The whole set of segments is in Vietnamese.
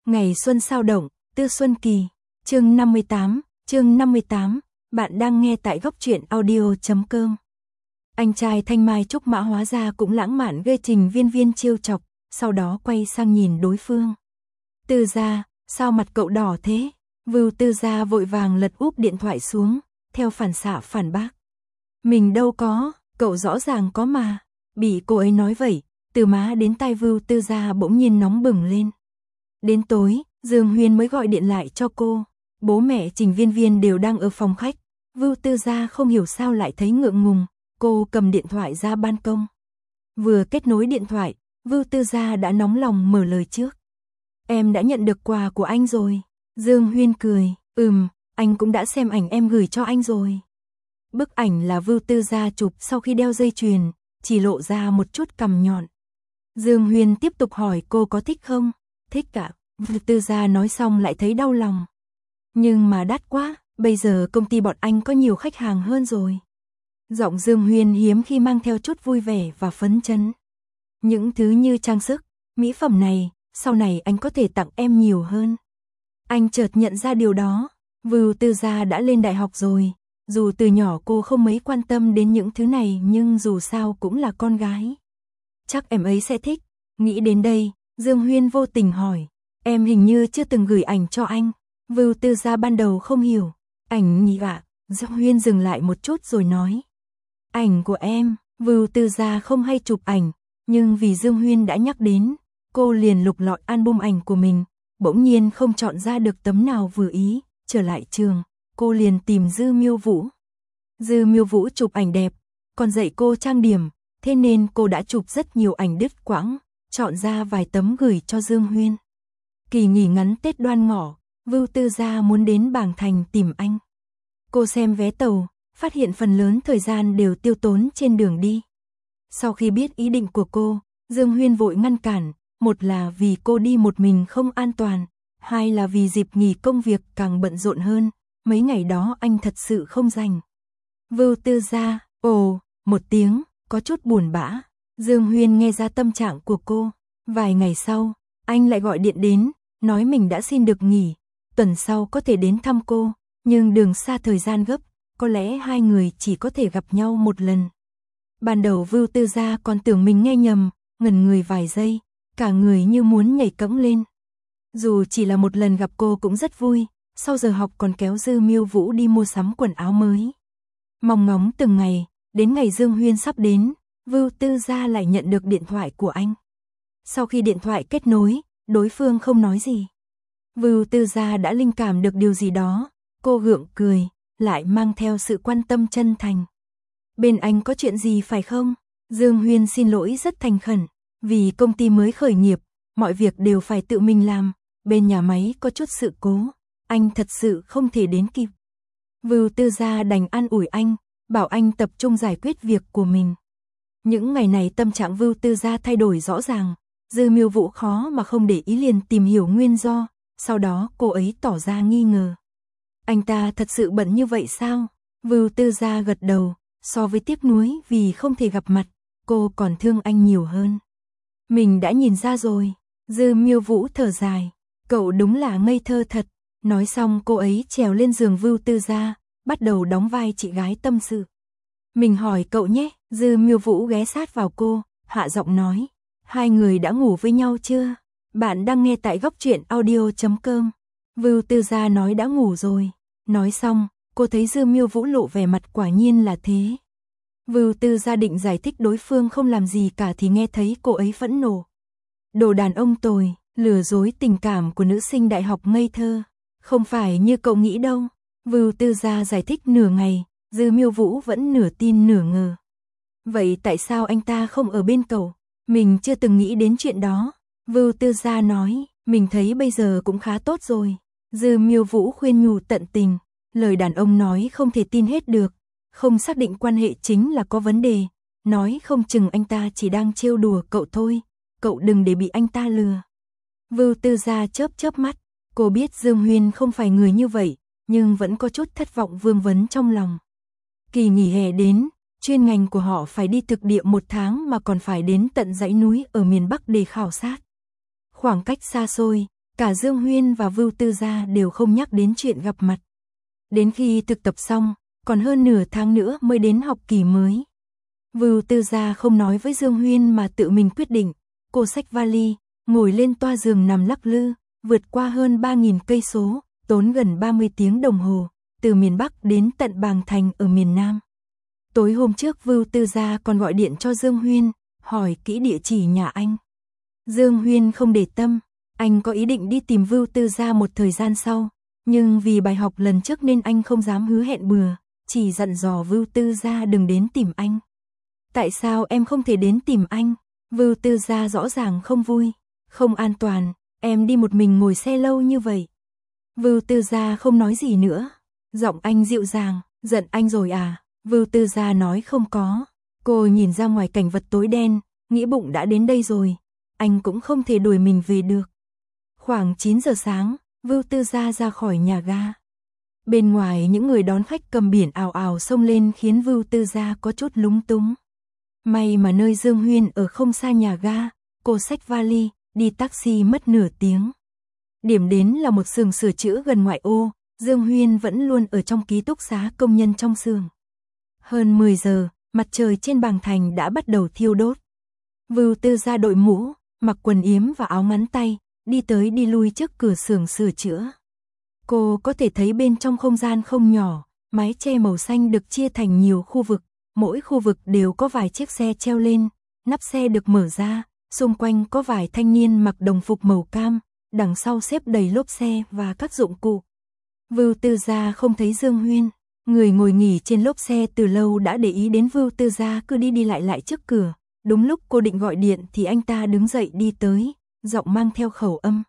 Ngày xuân sao động, Tư Xuân Kỳ, chương 58, bạn đang nghe tại góc truyện audio.com. Anh trai Thanh Mai Trúc Mã hóa ra cũng lãng mạn gây Trình Viên Viên trêu chọc, sau đó quay sang nhìn đối phương. Tư gia, sao mặt cậu đỏ thế? Vưu Tư gia vội vàng lật úp điện thoại xuống, theo phản xạ phản bác. Mình đâu có, cậu rõ ràng có mà. Bị cô ấy nói vậy, từ má đến tai Vưu Tư gia bỗng nhiên nóng bừng lên. Đến tối, Dương Huyên mới gọi điện lại cho cô. Bố mẹ Trình Viên Viên đều đang ở phòng khách. Vưu Tư gia không hiểu sao lại thấy ngượng ngùng. Cô cầm điện thoại ra ban công. Vừa kết nối điện thoại, Vưu Tư gia đã nóng lòng mở lời trước. Em đã nhận được quà của anh rồi. Dương Huyên cười, anh cũng đã xem ảnh em gửi cho anh rồi. Bức ảnh là Vưu Tư gia chụp sau khi đeo dây chuyền, chỉ lộ ra một chút cằm nhọn. Dương Huyên tiếp tục hỏi cô có thích không? Thích ạ. Vưu Tư gia nói xong lại thấy đau lòng. Nhưng mà đắt quá, bây giờ công ty bọn anh có nhiều khách hàng hơn rồi. Giọng Dương Huyên hiếm khi mang theo chút vui vẻ và phấn chấn. Những thứ như trang sức, mỹ phẩm này, sau này anh có thể tặng em nhiều hơn. Anh chợt nhận ra điều đó. Vưu Tư gia đã lên đại học rồi. Dù từ nhỏ cô không mấy quan tâm đến những thứ này nhưng dù sao cũng là con gái. Chắc em ấy sẽ thích. Nghĩ đến đây, Dương Huyên vô tình hỏi. Em hình như chưa từng gửi ảnh cho anh. Vưu Tư gia ban đầu không hiểu. Ảnh nhỉ ạ? Dương Huyên dừng lại một chút rồi nói. Ảnh của em. Vưu Tư gia không hay chụp ảnh, nhưng vì Dương Huyên đã nhắc đến, cô liền lục lọi album ảnh của mình. Bỗng nhiên không chọn ra được tấm nào vừa ý. Trở lại trường, cô liền tìm Dư Miêu Vũ. Dư Miêu Vũ chụp ảnh đẹp, còn dạy cô trang điểm, thế nên cô đã chụp rất nhiều ảnh đứt quãng, chọn ra vài tấm gửi cho Dương Huyên. Kỳ nghỉ ngắn Tết Đoan Ngọ, Vưu Tư gia muốn đến Bàng Thành tìm anh. Cô xem vé tàu, phát hiện phần lớn thời gian đều tiêu tốn trên đường đi. Sau khi biết ý định của cô, Dương Huyên vội ngăn cản, một là vì cô đi một mình không an toàn, hai là vì dịp nghỉ công việc càng bận rộn hơn, mấy ngày đó anh thật sự không rảnh. Vưu Tư gia, một tiếng, có chút buồn bã. Dương Huyên nghe ra tâm trạng của cô. Vài ngày sau, anh lại gọi điện đến, nói mình đã xin được nghỉ, tuần sau có thể đến thăm cô, nhưng đường xa thời gian gấp, có lẽ hai người chỉ có thể gặp nhau một lần. Ban đầu Vưu Tư gia còn tưởng mình nghe nhầm, ngẩn người vài giây, cả người như muốn nhảy cẫng lên. Dù chỉ là một lần gặp cô cũng rất vui, sau giờ học còn kéo Dư Miêu Vũ đi mua sắm quần áo mới. Mong ngóng từng ngày, đến ngày Dương Huyên sắp đến, Vưu Tư gia lại nhận được điện thoại của anh. Sau khi điện thoại kết nối, đối phương không nói gì. Vưu Tư gia đã linh cảm được điều gì đó, cô gượng cười, lại mang theo sự quan tâm chân thành. Bên anh có chuyện gì phải không? Dương Huyên xin lỗi rất thành khẩn, vì công ty mới khởi nghiệp, mọi việc đều phải tự mình làm, bên nhà máy có chút sự cố, anh thật sự không thể đến kịp. Vưu Tư gia đành an ủi anh, bảo anh tập trung giải quyết việc của mình. Những ngày này tâm trạng Vưu Tư gia thay đổi rõ ràng, Dư Miêu Vũ khó mà không để ý liền tìm hiểu nguyên do, sau đó cô ấy tỏ ra nghi ngờ. Anh ta thật sự bận như vậy sao? Vưu Tư gia gật đầu, so với tiếc nuối vì không thể gặp mặt, cô còn thương anh nhiều hơn. Mình đã nhìn ra rồi. Dư Miêu Vũ thở dài, cậu đúng là ngây thơ thật. Nói xong cô ấy trèo lên giường Vưu Tư gia, bắt đầu đóng vai chị gái tâm sự. Mình hỏi cậu nhé. Dư Miêu Vũ ghé sát vào cô, hạ giọng nói. Hai người đã ngủ với nhau chưa? Bạn đang nghe tại góc truyện audio.com. Vưu Tư gia nói đã ngủ rồi. Nói xong, cô thấy Dư Miêu Vũ lộ vẻ mặt quả nhiên là thế. Vưu Tư gia định giải thích đối phương không làm gì cả thì nghe thấy cô ấy phẫn nộ. Đồ đàn ông tồi, lừa dối tình cảm của nữ sinh đại học ngây thơ. Không phải như cậu nghĩ đâu. Vưu Tư gia giải thích nửa ngày, Dư Miêu Vũ vẫn nửa tin nửa ngờ. Vậy tại sao anh ta không ở bên cậu? Mình chưa từng nghĩ đến chuyện đó. Vưu Tư gia nói, mình thấy bây giờ cũng khá tốt rồi. Dư Miêu Vũ khuyên nhủ tận tình, lời đàn ông nói không thể tin hết được. Không xác định quan hệ chính là có vấn đề, nói không chừng anh ta chỉ đang trêu đùa cậu thôi, cậu đừng để bị anh ta lừa. Vưu Tư gia chớp mắt, cô biết Dương Huyên không phải người như vậy, nhưng vẫn có chút thất vọng vương vấn trong lòng. Kỳ nghỉ hè đến, chuyên ngành của họ phải đi thực địa 1 tháng mà còn phải đến tận dãy núi ở miền Bắc để khảo sát. Khoảng cách xa xôi, Cả Dương Huyên và Vưu Tư Gia đều không nhắc đến chuyện gặp mặt. Đến khi thực tập xong, còn hơn nửa tháng nữa mới đến học kỳ mới. Vưu Tư Gia không nói với Dương Huyên mà tự mình quyết định. Cô xách vali, ngồi lên toa giường nằm lắc lư, vượt qua hơn 3.000 cây số, tốn gần 30 tiếng đồng hồ, từ miền Bắc đến tận Bàng Thành ở miền Nam. Tối hôm trước Vưu Tư Gia còn gọi điện cho Dương Huyên, hỏi kỹ địa chỉ nhà anh. Dương Huyên không để tâm, anh có ý định đi tìm Vưu Tư Gia một thời gian sau, nhưng vì bài học lần trước nên anh không dám hứa hẹn bừa, chỉ dặn dò Vưu Tư Gia đừng đến tìm anh. Tại sao em không thể đến tìm anh? Vưu Tư Gia rõ ràng không vui. Không an toàn, em đi một mình ngồi xe lâu như vậy. Vưu Tư Gia không nói gì nữa. Giọng anh dịu dàng, giận anh rồi à? Vưu Tư Gia nói không có. Cô nhìn ra ngoài cảnh vật tối đen, nghĩ bụng đã đến đây rồi, anh cũng không thể đuổi mình về được. Khoảng 9 giờ sáng, Vưu Tư Gia ra khỏi nhà ga. Bên ngoài những người đón khách cầm biển ào ào xông lên khiến Vưu Tư Gia có chút lúng túng. May mà nơi Dương Huyên ở không xa nhà ga, cô xách vali, đi taxi mất nửa tiếng. Điểm đến là một xưởng sửa chữa gần ngoại ô, Dương Huyên vẫn luôn ở trong ký túc xá công nhân trong xưởng. Hơn 10 giờ, mặt trời trên Bàng Thành đã bắt đầu thiêu đốt. Vưu Tư Gia đội mũ, mặc quần yếm và áo ngắn tay, đi tới đi lui trước cửa xưởng sửa chữa. Cô có thể thấy bên trong không gian không nhỏ, mái che màu xanh được chia thành nhiều khu vực, mỗi khu vực đều có vài chiếc xe treo lên, nắp xe được mở ra, xung quanh có vài thanh niên mặc đồng phục màu cam, đằng sau xếp đầy lốp xe và các dụng cụ. Vưu Tư Gia không thấy Dương Huyên, người ngồi nghỉ trên lốp xe từ lâu đã để ý đến Vưu Tư Gia cứ đi lại trước cửa. Đúng lúc cô định gọi điện thì anh ta đứng dậy đi tới, giọng mang theo khẩu âm.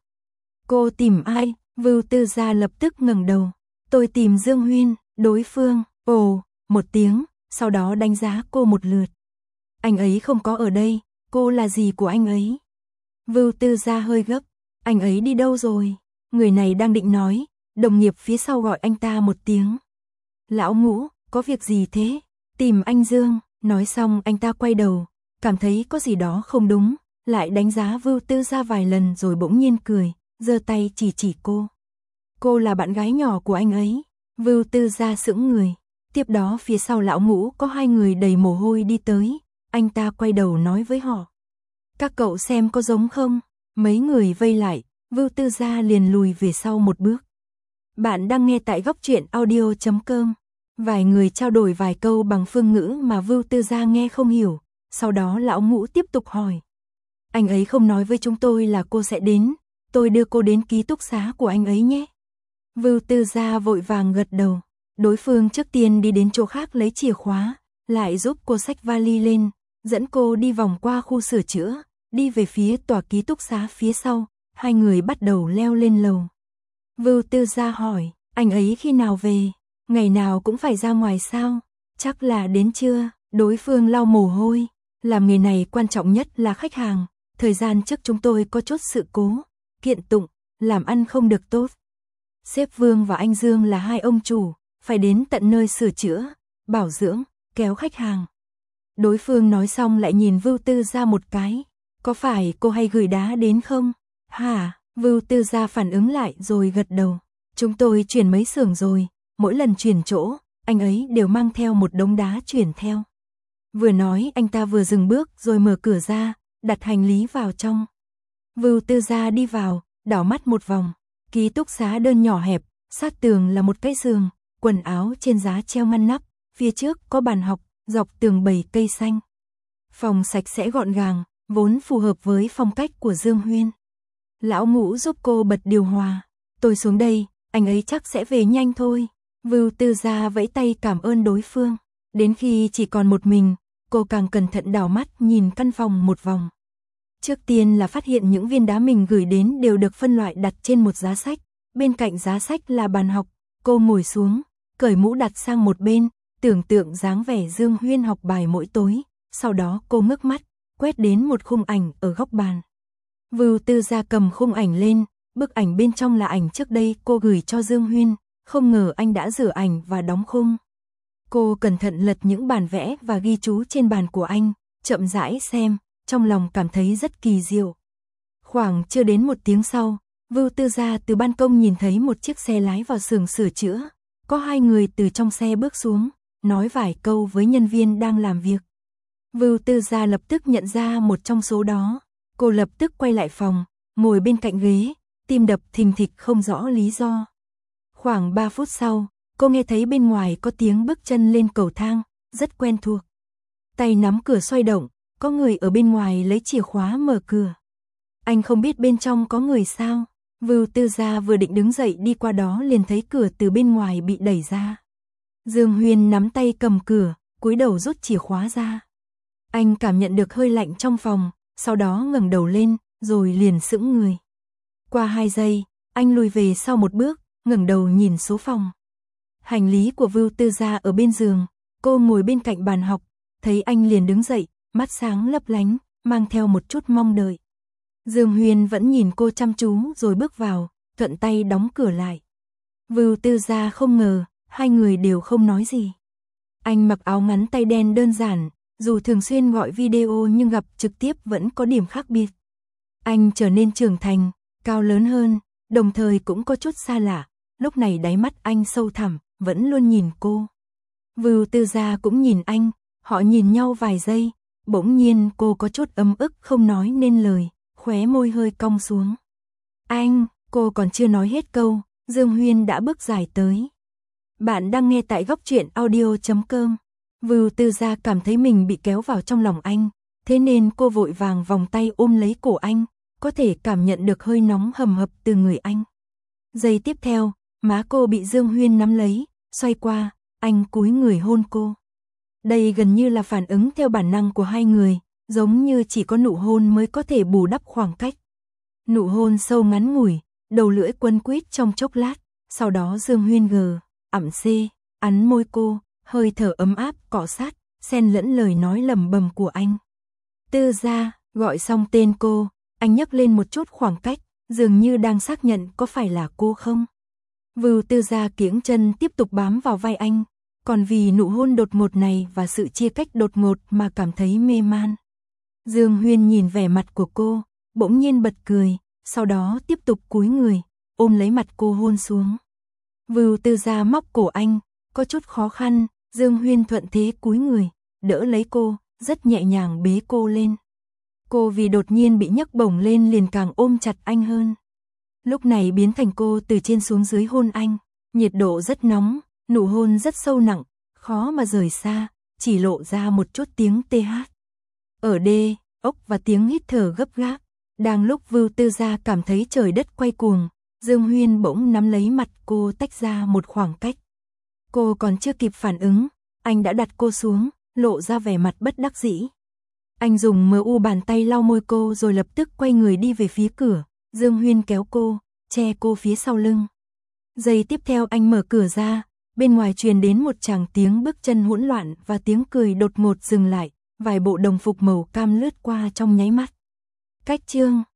Cô tìm ai? Vưu Tư Gia lập tức ngẩng đầu. Tôi tìm Dương Huyên. Đối phương, ồ, một tiếng, sau đó đánh giá cô một lượt. Anh ấy không có ở đây, cô là gì của anh ấy? Vưu Tư Gia hơi gấp. Anh ấy đi đâu rồi? Người này đang định nói, đồng nghiệp phía sau gọi anh ta một tiếng. Lão Ngũ, có việc gì thế? Tìm anh Dương. Nói xong anh ta quay đầu, cảm thấy có gì đó không đúng, lại đánh giá Vưu Tư Gia vài lần rồi bỗng nhiên cười, giơ tay chỉ cô. Cô là bạn gái nhỏ của anh ấy. Vưu Tư Gia sững người. Tiếp đó phía sau Lão Ngũ có hai người đầy mồ hôi đi tới, anh ta quay đầu nói với họ. Các cậu xem có giống không? Mấy người vây lại, Vưu Tư Gia liền lùi về sau một bước. Bạn đang nghe tại Góc Truyện Audio.com. Vài người trao đổi vài câu bằng phương ngữ mà Vưu Tư Gia nghe không hiểu, sau đó Lão Ngũ tiếp tục hỏi. Anh ấy không nói với chúng tôi là cô sẽ đến, tôi đưa cô đến ký túc xá của anh ấy nhé. Vưu Tư Gia vội vàng gật đầu, đối phương trước tiên đi đến chỗ khác lấy chìa khóa, lại giúp cô xách vali lên, dẫn cô đi vòng qua khu sửa chữa, đi về phía tòa ký túc xá phía sau, hai người bắt đầu leo lên lầu. Vưu Tư Gia hỏi, anh ấy khi nào về? Ngày nào cũng phải ra ngoài sao? Chắc là đến trưa. Đối phương lau mồ hôi. Làm nghề này quan trọng nhất là khách hàng. Thời gian trước chúng tôi có chút sự cố, kiện tụng, làm ăn không được tốt. Sếp Vương và anh Dương là hai ông chủ, phải đến tận nơi sửa chữa, bảo dưỡng, kéo khách hàng. Đối phương nói xong lại nhìn Vưu Tư Gia một cái. Có phải cô hay gửi đá đến không? Hả? Vưu Tư Gia phản ứng lại rồi gật đầu. Chúng tôi chuyển mấy xưởng rồi, mỗi lần chuyển chỗ, anh ấy đều mang theo một đống đá chuyển theo. Vừa nói anh ta vừa dừng bước rồi mở cửa ra, đặt hành lý vào trong. Vưu Tư Gia đi vào, đảo mắt một vòng. Ký túc xá đơn nhỏ hẹp, sát tường là một cái giường, quần áo trên giá treo ngăn nắp, phía trước có bàn học, dọc tường bày cây xanh. Phòng sạch sẽ gọn gàng, vốn phù hợp với phong cách của Dương Huyên. Lão Ngũ giúp cô bật điều hòa. Tôi xuống đây, anh ấy chắc sẽ về nhanh thôi. Vưu Tư Gia vẫy tay cảm ơn đối phương. Đến khi chỉ còn một mình, cô càng cẩn thận đảo mắt nhìn căn phòng một vòng. Trước tiên là phát hiện những viên đá mình gửi đến đều được phân loại đặt trên một giá sách. Bên cạnh giá sách là bàn học. Cô ngồi xuống, cởi mũ đặt sang một bên, tưởng tượng dáng vẻ Dương Huyên học bài mỗi tối. Sau đó cô ngước mắt, quét đến một khung ảnh ở góc bàn. Vưu Tư Gia cầm khung ảnh lên, bức ảnh bên trong là ảnh trước đây cô gửi cho Dương Huyên, không ngờ anh đã rửa ảnh và đóng khung. Cô cẩn thận lật những bản vẽ và ghi chú trên bàn của anh, chậm rãi xem, trong lòng cảm thấy rất kỳ diệu. Khoảng chưa đến một tiếng sau, Vưu Tư Gia từ ban công nhìn thấy một chiếc xe lái vào xưởng sửa chữa, có hai người từ trong xe bước xuống, nói vài câu với nhân viên đang làm việc. Vưu Tư Gia lập tức nhận ra một trong số đó, cô lập tức quay lại phòng, ngồi bên cạnh ghế, tim đập thình thịch không rõ lý do. Khoảng 3 phút sau, cô nghe thấy bên ngoài có tiếng bước chân lên cầu thang, rất quen thuộc. Tay nắm cửa xoay động, có người ở bên ngoài lấy chìa khóa mở cửa. Anh không biết bên trong có người sao? Vưu Tư Gia vừa định đứng dậy đi qua đó liền thấy cửa từ bên ngoài bị đẩy ra. Dương Huyên nắm tay cầm cửa, cúi đầu rút chìa khóa ra. Anh cảm nhận được hơi lạnh trong phòng, sau đó ngẩng đầu lên, rồi liền sững người. Qua 2 giây, anh lùi về sau một bước, ngẩng đầu nhìn số phòng. Hành lý của Vưu Tư Gia ở bên giường, cô ngồi bên cạnh bàn học, thấy anh liền đứng dậy, mắt sáng lấp lánh, mang theo một chút mong đợi. Dương Huyên vẫn nhìn cô chăm chú rồi bước vào, thuận tay đóng cửa lại. Vưu Tư Gia không ngờ, hai người đều không nói gì. Anh mặc áo ngắn tay đen đơn giản, dù thường xuyên gọi video nhưng gặp trực tiếp vẫn có điểm khác biệt. Anh trở nên trưởng thành, cao lớn hơn, đồng thời cũng có chút xa lạ, lúc này đáy mắt anh sâu thẳm, vẫn luôn nhìn cô. Vưu Tư Gia cũng nhìn anh, họ nhìn nhau vài giây, bỗng nhiên cô có chút ấm ức không nói nên lời, khóe môi hơi cong xuống. Anh, cô còn chưa nói hết câu, Dương Huyên đã bước dài tới. Bạn đang nghe tại góc truyện audio.com. Vưu Tư Gia cảm thấy mình bị kéo vào trong lòng anh, thế nên cô vội vàng vòng tay ôm lấy cổ anh, có thể cảm nhận được hơi nóng hầm hập từ người anh. Giây tiếp theo, má cô bị Dương Huyên nắm lấy, xoay qua, anh cúi người hôn cô. Đây gần như là phản ứng theo bản năng của hai người, giống như chỉ có nụ hôn mới có thể bù đắp khoảng cách. Nụ hôn sâu ngắn ngủi, đầu lưỡi quấn quýt trong chốc lát, sau đó Dương Huyên ẵm ắn môi cô, hơi thở ấm áp cọ sát, xen lẫn lời nói lẩm bẩm của anh. Tư Gia, gọi xong tên cô, anh nhấc lên một chút khoảng cách, dường như đang xác nhận có phải là cô không. Vưu Tư Gia kiễng chân tiếp tục bám vào vai anh, còn vì nụ hôn đột ngột này và sự chia cách đột ngột mà cảm thấy mê man. Dương Huyên nhìn vẻ mặt của cô, bỗng nhiên bật cười, sau đó tiếp tục cúi người, ôm lấy mặt cô hôn xuống. Vưu Tư Gia móc cổ anh, có chút khó khăn, Dương Huyên thuận thế cúi người, đỡ lấy cô, rất nhẹ nhàng bế cô lên. Cô vì đột nhiên bị nhấc bổng lên liền càng ôm chặt anh hơn. Lúc này biến thành cô từ trên xuống dưới hôn anh, nhiệt độ rất nóng, nụ hôn rất sâu nặng, khó mà rời xa, chỉ lộ ra một chút tiếng TH. Ở đê, ốc và tiếng hít thở gấp gáp. Đang lúc Vưu Tư Gia cảm thấy trời đất quay cuồng, Dương Huyên bỗng nắm lấy mặt cô tách ra một khoảng cách. Cô còn chưa kịp phản ứng, anh đã đặt cô xuống, lộ ra vẻ mặt bất đắc dĩ. Anh dùng MU bàn tay lau môi cô rồi lập tức quay người đi về phía cửa, Dương Huyên kéo cô, che cô phía sau lưng. Giây tiếp theo anh mở cửa ra, bên ngoài truyền đến một tràng tiếng bước chân hỗn loạn và tiếng cười đột ngột dừng lại, vài bộ đồng phục màu cam lướt qua trong nháy mắt. Cách chương